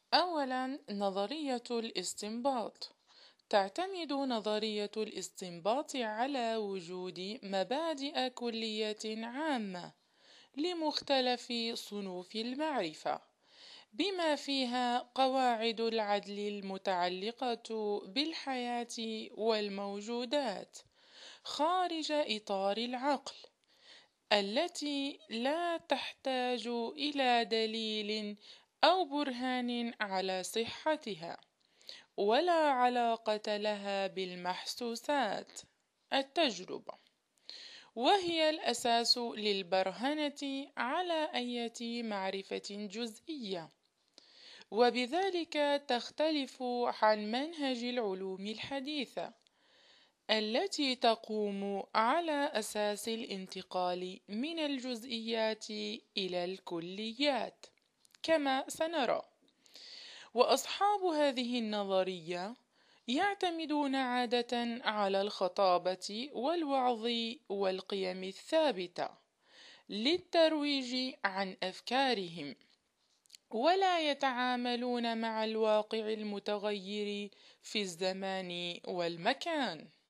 أولاً، نظرية الاستنباط. تعتمد نظرية الاستنباط على وجود مبادئ كلية عامة لمختلف صنوف المعرفة، بما فيها قواعد العدل المتعلقة بالحياة والموجودات خارج إطار العقل، التي لا تحتاج إلى دليل أو برهان على صحتها، ولا علاقة لها بالمحسوسات التجربة، وهي الأساس للبرهنة على أي معرفة جزئية، وبذلك تختلف عن منهج العلوم الحديثة التي تقوم على أساس الانتقال من الجزئيات إلى الكليات كما سنرى. وأصحاب هذه النظرية يعتمدون عادة على الخطابة والوعظ والقيم الثابتة للترويج عن أفكارهم، ولا يتعاملون مع الواقع المتغير في الزمان والمكان.